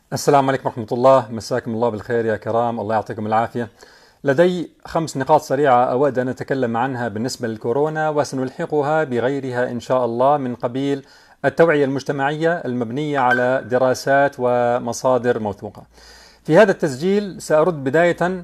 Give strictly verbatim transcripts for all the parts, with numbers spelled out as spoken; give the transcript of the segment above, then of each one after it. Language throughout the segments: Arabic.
السلام عليكم ورحمة الله، مساكم الله بالخير يا كرام، الله يعطيكم العافية. لدي خمس نقاط سريعة أود أن أتكلم عنها بالنسبة للكورونا، وسنلحقها بغيرها إن شاء الله من قبيل التوعية المجتمعية المبنية على دراسات ومصادر موثوقة. في هذا التسجيل سأرد بداية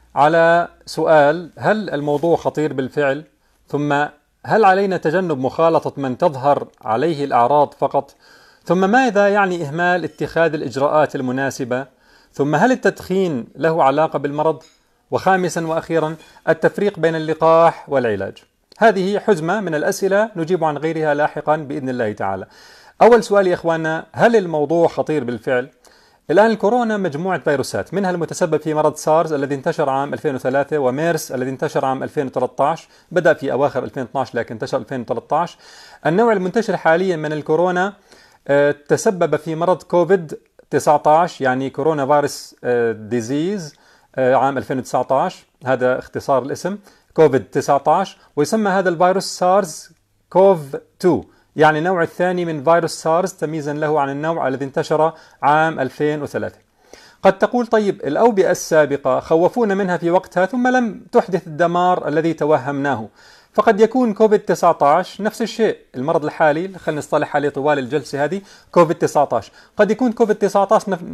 على سؤال: هل الموضوع خطير بالفعل؟ ثم هل علينا تجنب مخالطة من تظهر عليه الأعراض فقط؟ ثم ماذا يعني إهمال اتخاذ الإجراءات المناسبة؟ ثم هل التدخين له علاقة بالمرض؟ وخامسا وأخيرا، التفريق بين اللقاح والعلاج. هذه حزمة من الأسئلة نجيب عن غيرها لاحقا بإذن الله تعالى. أول سؤال يا إخواننا: هل الموضوع خطير بالفعل؟ الآن الكورونا مجموعة فيروسات، منها المتسبب في مرض سارز الذي انتشر عام ألفين وثلاثة، وميرس الذي انتشر عام ألفين وثلاثة عشر، بدأ في أواخر ألفين واثني عشر لكن انتشر ألفين وثلاثة عشر. النوع المنتشر حاليا من الكورونا آه، تسبب في مرض كوفيد تسعة عشر، يعني كورونا فيروس ديزيز آه، عام ألفين وتسعة عشر، هذا اختصار الاسم كوفيد تسعة عشر. ويسمى هذا الفيروس سارز كوف اثنين، يعني النوع الثاني من فيروس سارز تمييزا له عن النوع الذي انتشر عام ألفين وثلاثة. قد تقول: طيب الأوبئة السابقة خوفونا منها في وقتها ثم لم تحدث الدمار الذي توهمناه، فقد يكون كوفيد تسعة عشر نفس الشيء. المرض الحالي خلينا نصطلح عليه طوال الجلسة هذه كوفيد تسعة عشر، قد يكون كوفيد تسعة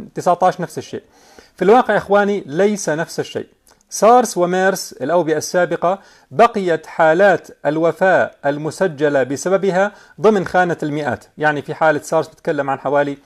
عشر نفس الشيء. في الواقع إخواني ليس نفس الشيء. سارس وميرس الأوبئة السابقة بقيت حالات الوفاة المسجلة بسببها ضمن خانة المئات، يعني في حالة سارس بتكلم عن حوالي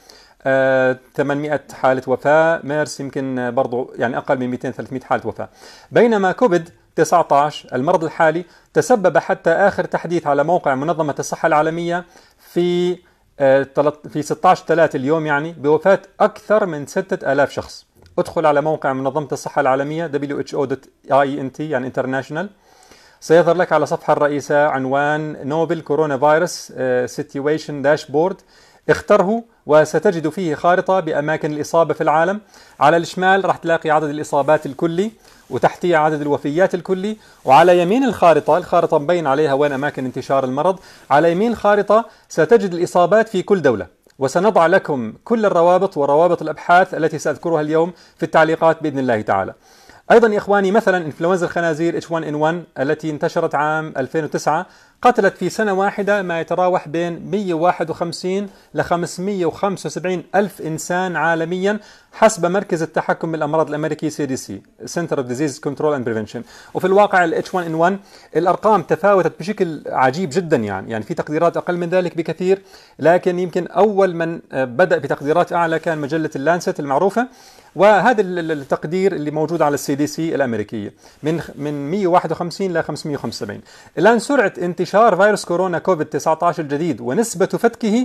آه ثمانمئة حالة وفاة، ميرس يمكن برضو يعني أقل من مئتين ثلاثمئة حالة وفاة. بينما كوفيد تسعة عشر المرض الحالي تسبب حتى آخر تحديث على موقع منظمة الصحة العالمية في آه في ستة عشر ثلاثة اليوم يعني بوفاة أكثر من ستة آلاف شخص. ادخل على موقع منظمة الصحة العالمية دبليو إتش أو دوت آي إن تي يعني انترناشونال، سيظهر لك على صفحة الرئيسة عنوان نوبل كورونا فيروس سيتويشن داشبورد. اختره وستجد فيه خارطة بأماكن الإصابة في العالم. على الشمال راح تلاقي عدد الإصابات الكلي، وتحتيه عدد الوفيات الكلي، وعلى يمين الخارطة الخارطة مبين عليها وين أماكن انتشار المرض. على يمين الخارطة ستجد الإصابات في كل دولة، وسنضع لكم كل الروابط وروابط الأبحاث التي سأذكرها اليوم في التعليقات بإذن الله تعالى. أيضا يا إخواني، مثلا إنفلونزا الخنازير إتش واحد إن واحد التي انتشرت عام ألفين وتسعة قتلت في سنة واحدة ما يتراوح بين مئة وواحد وخمسين ل خمسمئة وخمسة وسبعين ألف إنسان عالميا حسب مركز التحكم بالأمراض الأمريكي سي دي سي Center of Disease Control and Prevention. وفي الواقع ال إتش واحد إن واحد الأرقام تفاوتت بشكل عجيب جدا، يعني يعني في تقديرات أقل من ذلك بكثير، لكن يمكن أول من بدأ بتقديرات أعلى كان مجلة اللانست المعروفة، وهذا التقدير اللي موجود على السي دي سي الأمريكية من من مئة وواحد وخمسين ل خمسمئة وخمسة وسبعين. الآن سرعة انتشار فيروس كورونا كوفيد تسعة عشر الجديد ونسبة فتكه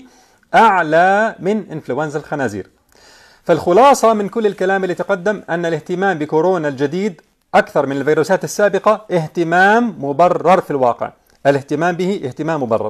أعلى من إنفلونزا الخنازير. فالخلاصة من كل الكلام اللي تقدم أن الاهتمام بكورونا الجديد أكثر من الفيروسات السابقة اهتمام مبرر. في الواقع الاهتمام به اهتمام مبرر،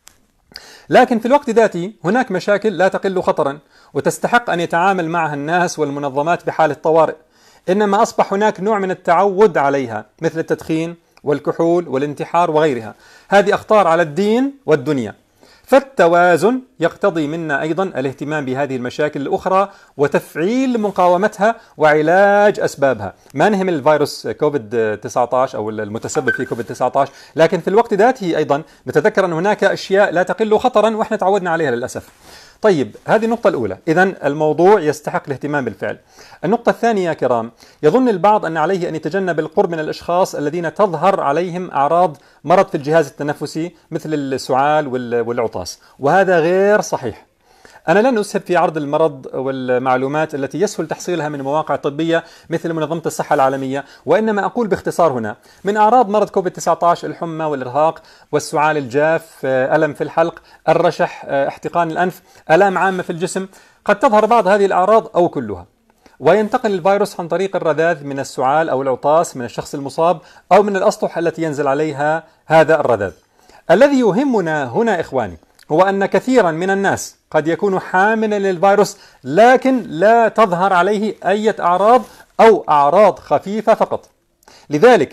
لكن في الوقت ذاته هناك مشاكل لا تقل خطرا وتستحق أن يتعامل معها الناس والمنظمات بحالة طوارئ، إنما أصبح هناك نوع من التعود عليها مثل التدخين والكحول والانتحار وغيرها. هذه أخطار على الدين والدنيا، فالتوازن يقتضي منا أيضا الاهتمام بهذه المشاكل الأخرى وتفعيل مقاومتها وعلاج أسبابها. ما نهم الفيروس كوفيد تسعة عشر أو المتسبب في كوفيد تسعة عشر، لكن في الوقت ذاته أيضا نتذكر أن هناك أشياء لا تقل خطرا وإحنا تعودنا عليها للأسف. طيب هذه النقطة الأولى، إذن الموضوع يستحق الاهتمام بالفعل. النقطة الثانية يا كرام، يظن البعض أن عليه أن يتجنب القرب من الأشخاص الذين تظهر عليهم أعراض مرض في الجهاز التنفسي مثل السعال والعطاس، وهذا غير صحيح. أنا لن أسهب في عرض المرض والمعلومات التي يسهل تحصيلها من مواقع طبية مثل منظمة الصحة العالمية، وإنما أقول باختصار هنا: من أعراض مرض كوفيد تسعة عشر الحمى والإرهاق والسعال الجاف، ألم في الحلق، الرشح، احتقان الأنف، آلام عامة في الجسم. قد تظهر بعض هذه الأعراض أو كلها، وينتقل الفيروس عن طريق الرذاذ من السعال أو العطاس من الشخص المصاب أو من الأسطح التي ينزل عليها هذا الرذاذ. الذي يهمنا هنا إخواني هو أن كثيرا من الناس قد يكون حاملا للفيروس لكن لا تظهر عليه أي أعراض أو أعراض خفيفة فقط. لذلك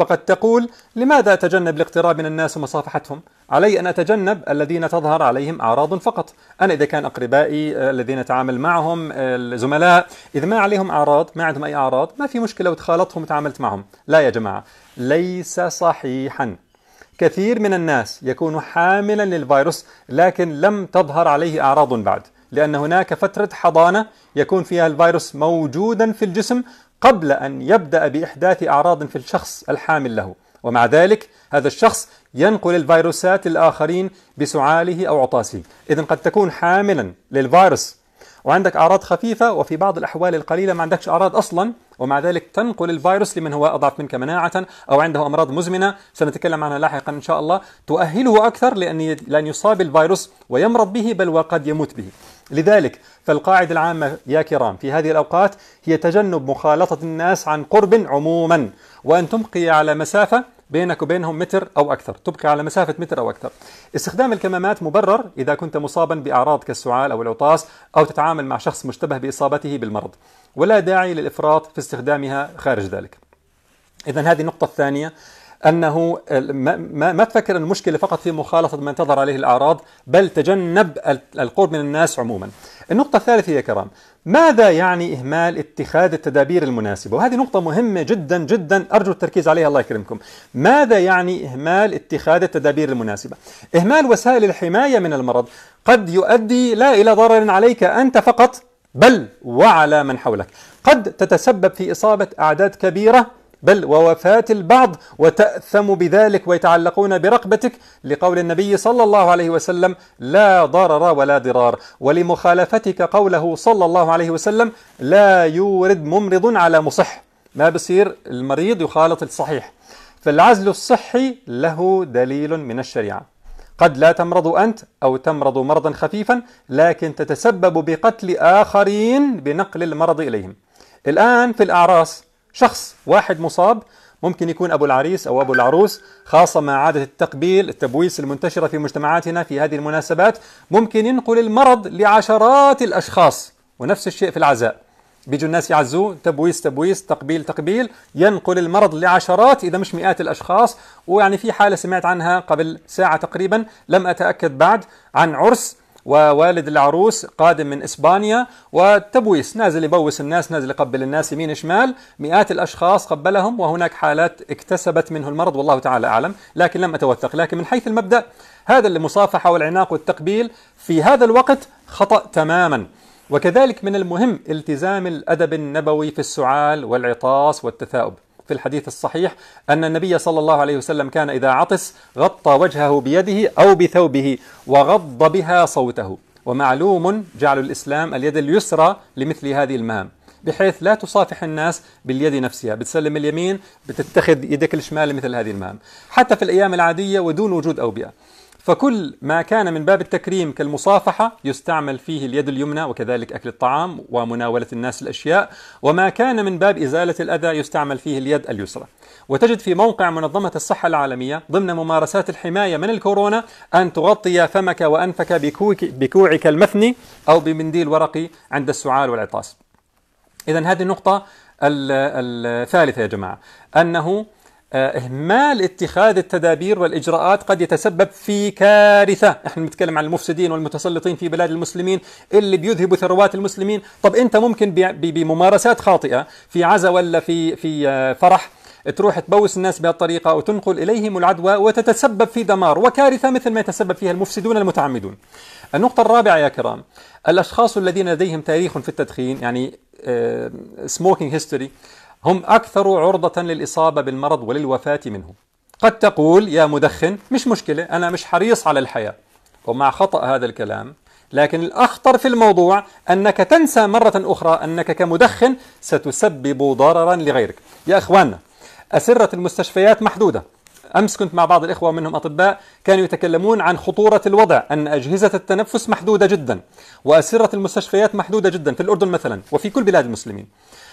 فقد تقول: لماذا أتجنب الاقتراب من الناس ومصافحتهم؟ علي أن أتجنب الذين تظهر عليهم أعراض فقط. أنا إذا كان أقربائي الذين أتعامل معهم الزملاء إذا ما عليهم أعراض، ما عندهم أي أعراض، ما في مشكلة وتخالطهم وتعاملت معهم. لا يا جماعة، ليس صحيحا. كثير من الناس يكون حاملا للفيروس لكن لم تظهر عليه أعراض بعد، لأن هناك فترة حضانة يكون فيها الفيروس موجودا في الجسم قبل أن يبدأ بإحداث أعراض في الشخص الحامل له، ومع ذلك هذا الشخص ينقل الفيروسات الآخرين بسعاله أو عطاسه. إذن قد تكون حاملا للفيروس وعندك أعراض خفيفة، وفي بعض الأحوال القليلة ما عندكش أعراض أصلا، ومع ذلك تنقل الفيروس لمن هو أضعف منك مناعة أو عنده أمراض مزمنة سنتكلم عنها لاحقا إن شاء الله تؤهله أكثر لأن لأن يصاب الفيروس ويمرض به، بل وقد يموت به. لذلك فالقاعدة العامة يا كرام في هذه الأوقات هي تجنب مخالطة الناس عن قرب عموما، وأن تبقي على مسافة بينك وبينهم متر أو أكثر، تبقي على مسافة متر أو أكثر. استخدام الكمامات مبرر إذا كنت مصابا بأعراض كالسعال أو العطاس أو تتعامل مع شخص مشتبه بإصابته بالمرض، ولا داعي للإفراط في استخدامها خارج ذلك. إذن هذه النقطة الثانية، أنه ما, ما تفكر أن المشكلة فقط في مخالطة من تظهر عليه الأعراض، بل تجنب القرب من الناس عموما. النقطة الثالثة يا كرام، ماذا يعني إهمال اتخاذ التدابير المناسبة؟ وهذه نقطة مهمة جدا جدا أرجو التركيز عليها الله يكرمكم. ماذا يعني إهمال اتخاذ التدابير المناسبة؟ إهمال وسائل الحماية من المرض قد يؤدي لا إلى ضرر عليك أنت فقط بل وعلى من حولك، قد تتسبب في إصابة أعداد كبيرة بل ووفاة البعض وتأثم بذلك ويتعلقون برقبتك، لقول النبي صلى الله عليه وسلم: لا ضرر ولا ضرار، ولمخالفتك قوله صلى الله عليه وسلم: لا يورد ممرض على مصح. ما بصير المريض يخالط الصحيح. فالعزل الصحي له دليل من الشريعة. قد لا تمرض أنت أو تمرض مرضا خفيفا لكن تتسبب بقتل آخرين بنقل المرض إليهم. الآن في الأعراس شخص واحد مصاب، ممكن يكون أبو العريس أو أبو العروس، خاصة مع عادة التقبيل التبويس المنتشرة في مجتمعاتنا في هذه المناسبات، ممكن ينقل المرض لعشرات الأشخاص. ونفس الشيء في العزاء، بيجوا الناس يعزوه، تبويس تبويس تقبيل تقبيل، ينقل المرض لعشرات إذا مش مئات الأشخاص. ويعني في حالة سمعت عنها قبل ساعة تقريبا، لم أتأكد بعد، عن عرس ووالد العروس قادم من إسبانيا والتبويس، نازل يبوس الناس، نازل يقبل الناس يمين شمال، مئات الأشخاص قبلهم، وهناك حالات اكتسبت منه المرض والله تعالى أعلم، لكن لم أتوثق. لكن من حيث المبدأ هذا المصافحة والعناق والتقبيل في هذا الوقت خطأ تماما. وكذلك من المهم التزام الأدب النبوي في السعال والعطاس والتثاؤب. في الحديث الصحيح أن النبي صلى الله عليه وسلم كان إذا عطس غطى وجهه بيده أو بثوبه وغض بها صوته. ومعلوم جعل الإسلام اليد اليسرى لمثل هذه المهام، بحيث لا تصافح الناس باليد نفسها، بتسلم اليمين بتتخذ يدك الشمال لمثل هذه المهام، حتى في الأيام العادية ودون وجود أوبئة. فكل ما كان من باب التكريم كالمصافحة يستعمل فيه اليد اليمنى، وكذلك أكل الطعام ومناولة الناس الأشياء، وما كان من باب إزالة الأذى يستعمل فيه اليد اليسرى. وتجد في موقع منظمة الصحة العالمية ضمن ممارسات الحماية من الكورونا أن تغطي فمك وأنفك بكوك بكوعك المثني أو بمنديل ورقي عند السعال والعطاس. إذن هذه النقطة الثالثة يا جماعة، أنه إهمال اتخاذ التدابير والإجراءات قد يتسبب في كارثة. احنا بنتكلم عن المفسدين والمتسلطين في بلاد المسلمين اللي بيذهبوا ثروات المسلمين. طب انت ممكن بممارسات خاطئة في عزا ولا في في فرح تروح تبوس الناس بهالطريقة وتنقل إليهم العدوى وتتسبب في دمار وكارثة مثل ما يتسبب فيها المفسدون المتعمدون. النقطة الرابعة يا كرام، الأشخاص الذين لديهم تاريخ في التدخين، يعني سموكينج هيستوري، هم أكثر عرضة للإصابة بالمرض وللوفاة منه. قد تقول يا مدخن مش مشكلة، أنا مش حريص على الحياة، ومع خطأ هذا الكلام. لكن الأخطر في الموضوع أنك تنسى مرة أخرى أنك كمدخن ستسبب ضررا لغيرك. يا أخواننا، أسرة المستشفيات محدودة. أمس كنت مع بعض الإخوة منهم أطباء كانوا يتكلمون عن خطورة الوضع، أن أجهزة التنفس محدودة جدا، وأسرة المستشفيات محدودة جدا في الأردن مثلا وفي كل بلاد المسلمين.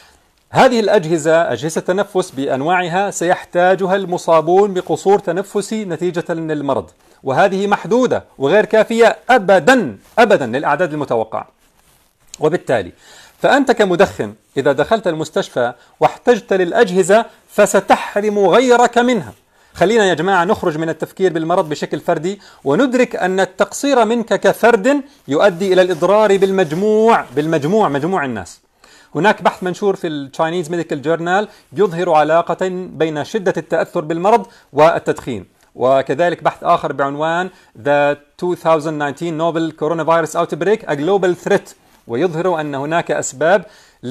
هذه الأجهزة، أجهزة التنفس بأنواعها، سيحتاجها المصابون بقصور تنفسي نتيجة للمرض، وهذه محدودة وغير كافية أبدا أبدا للأعداد المتوقعة. وبالتالي فأنت كمدخن إذا دخلت المستشفى واحتجت للأجهزة فستحرم غيرك منها. خلينا يا جماعة نخرج من التفكير بالمرض بشكل فردي وندرك أن التقصير منك كفرد يؤدي إلى الإضرار بالمجموع بالمجموع مجموع الناس. هناك بحث منشور في التشاينيز ميديكال جورنال يظهر علاقة بين شدة التأثر بالمرض والتدخين، وكذلك بحث آخر بعنوان The ألفين وتسعة عشر Novel Coronavirus Outbreak A Global Threat، ويظهر أن هناك أسباب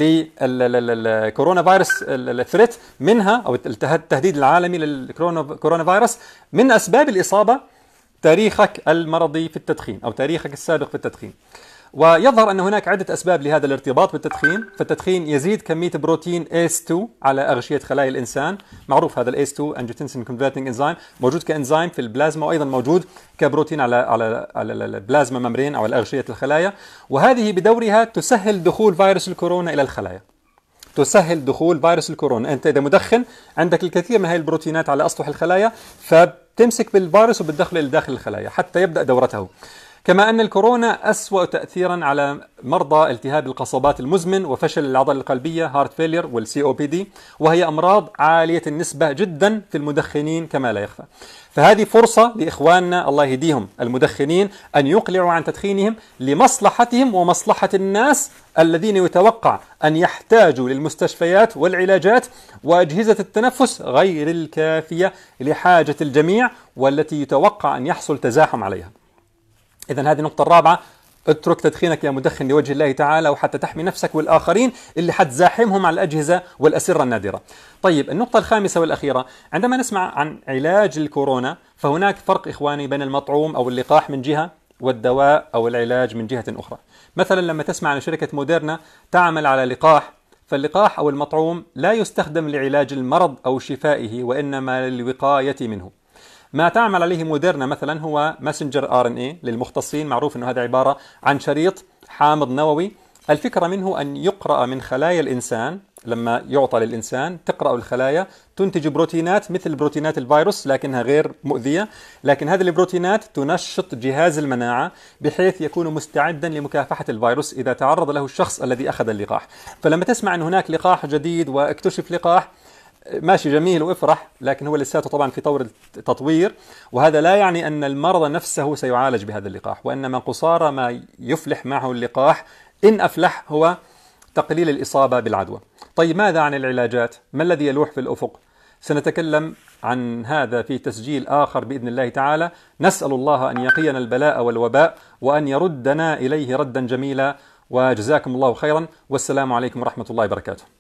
للكورونا فيروس الثريت منها أو التهديد العالمي للكورونا فيروس من أسباب الإصابة تاريخك المرضي في التدخين أو تاريخك السابق في التدخين. ويظهر أن هناك عدة أسباب لهذا الارتباط بالتدخين. فالتدخين يزيد كمية بروتين إيه إس تو على أغشية خلايا الإنسان، معروف هذا ال إيه إس تو Angiotensin Converting Enzyme موجود كإنزيم في البلازما، وأيضا موجود كبروتين على على على البلازما ممبرين أو على أغشية الخلايا، وهذه بدورها تسهل دخول فيروس الكورونا إلى الخلايا. تسهل دخول فيروس الكورونا. أنت إذا مدخن عندك الكثير من هذه البروتينات على أسطح الخلايا، فبتمسك بالفيروس وبتدخله إلى داخل الخلايا حتى يبدأ دورته. كما أن الكورونا أسوأ تأثيرا على مرضى التهاب القصبات المزمن وفشل العضلة القلبية هارت فيلير والسي او بي دي، وهي أمراض عالية النسبة جدا في المدخنين كما لا يخفى. فهذه فرصة لإخواننا الله يهديهم المدخنين أن يقلعوا عن تدخينهم لمصلحتهم ومصلحة الناس الذين يتوقع أن يحتاجوا للمستشفيات والعلاجات وأجهزة التنفس غير الكافية لحاجة الجميع، والتي يتوقع أن يحصل تزاحم عليها. إذن هذه النقطة الرابعة، اترك تدخينك يا مدخن لوجه الله تعالى وحتى تحمي نفسك والآخرين اللي حتزاحمهم على الأجهزة والأسرة النادرة. طيب النقطة الخامسة والأخيرة، عندما نسمع عن علاج الكورونا فهناك فرق إخواني بين المطعوم أو اللقاح من جهة والدواء أو العلاج من جهة أخرى. مثلا لما تسمع عن شركة موديرنا تعمل على لقاح، فاللقاح أو المطعوم لا يستخدم لعلاج المرض أو شفائه وإنما للوقاية منه. ما تعمل عليه موديرنا مثلا هو ماسنجر آر إن إيه للمختصين، معروف أنه هذا عبارة عن شريط حامض نووي. الفكرة منه أن يقرأ من خلايا الإنسان، لما يعطى للإنسان تقرأ الخلايا تنتج بروتينات مثل بروتينات الفيروس لكنها غير مؤذية، لكن هذه البروتينات تنشط جهاز المناعة بحيث يكون مستعدا لمكافحة الفيروس إذا تعرض له الشخص الذي أخذ اللقاح. فلما تسمع أن هناك لقاح جديد واكتشف لقاح، ماشي جميل وافرح، لكن هو لساته طبعا في طور التطوير، وهذا لا يعني أن المرضى نفسه سيعالج بهذا اللقاح، وإنما قصارى ما يفلح معه اللقاح إن أفلح هو تقليل الإصابة بالعدوى. طيب ماذا عن العلاجات؟ ما الذي يلوح في الأفق؟ سنتكلم عن هذا في تسجيل آخر بإذن الله تعالى. نسأل الله أن يقينا البلاء والوباء وأن يردنا إليه ردا جميلا، وجزاكم الله خيرا، والسلام عليكم ورحمة الله وبركاته.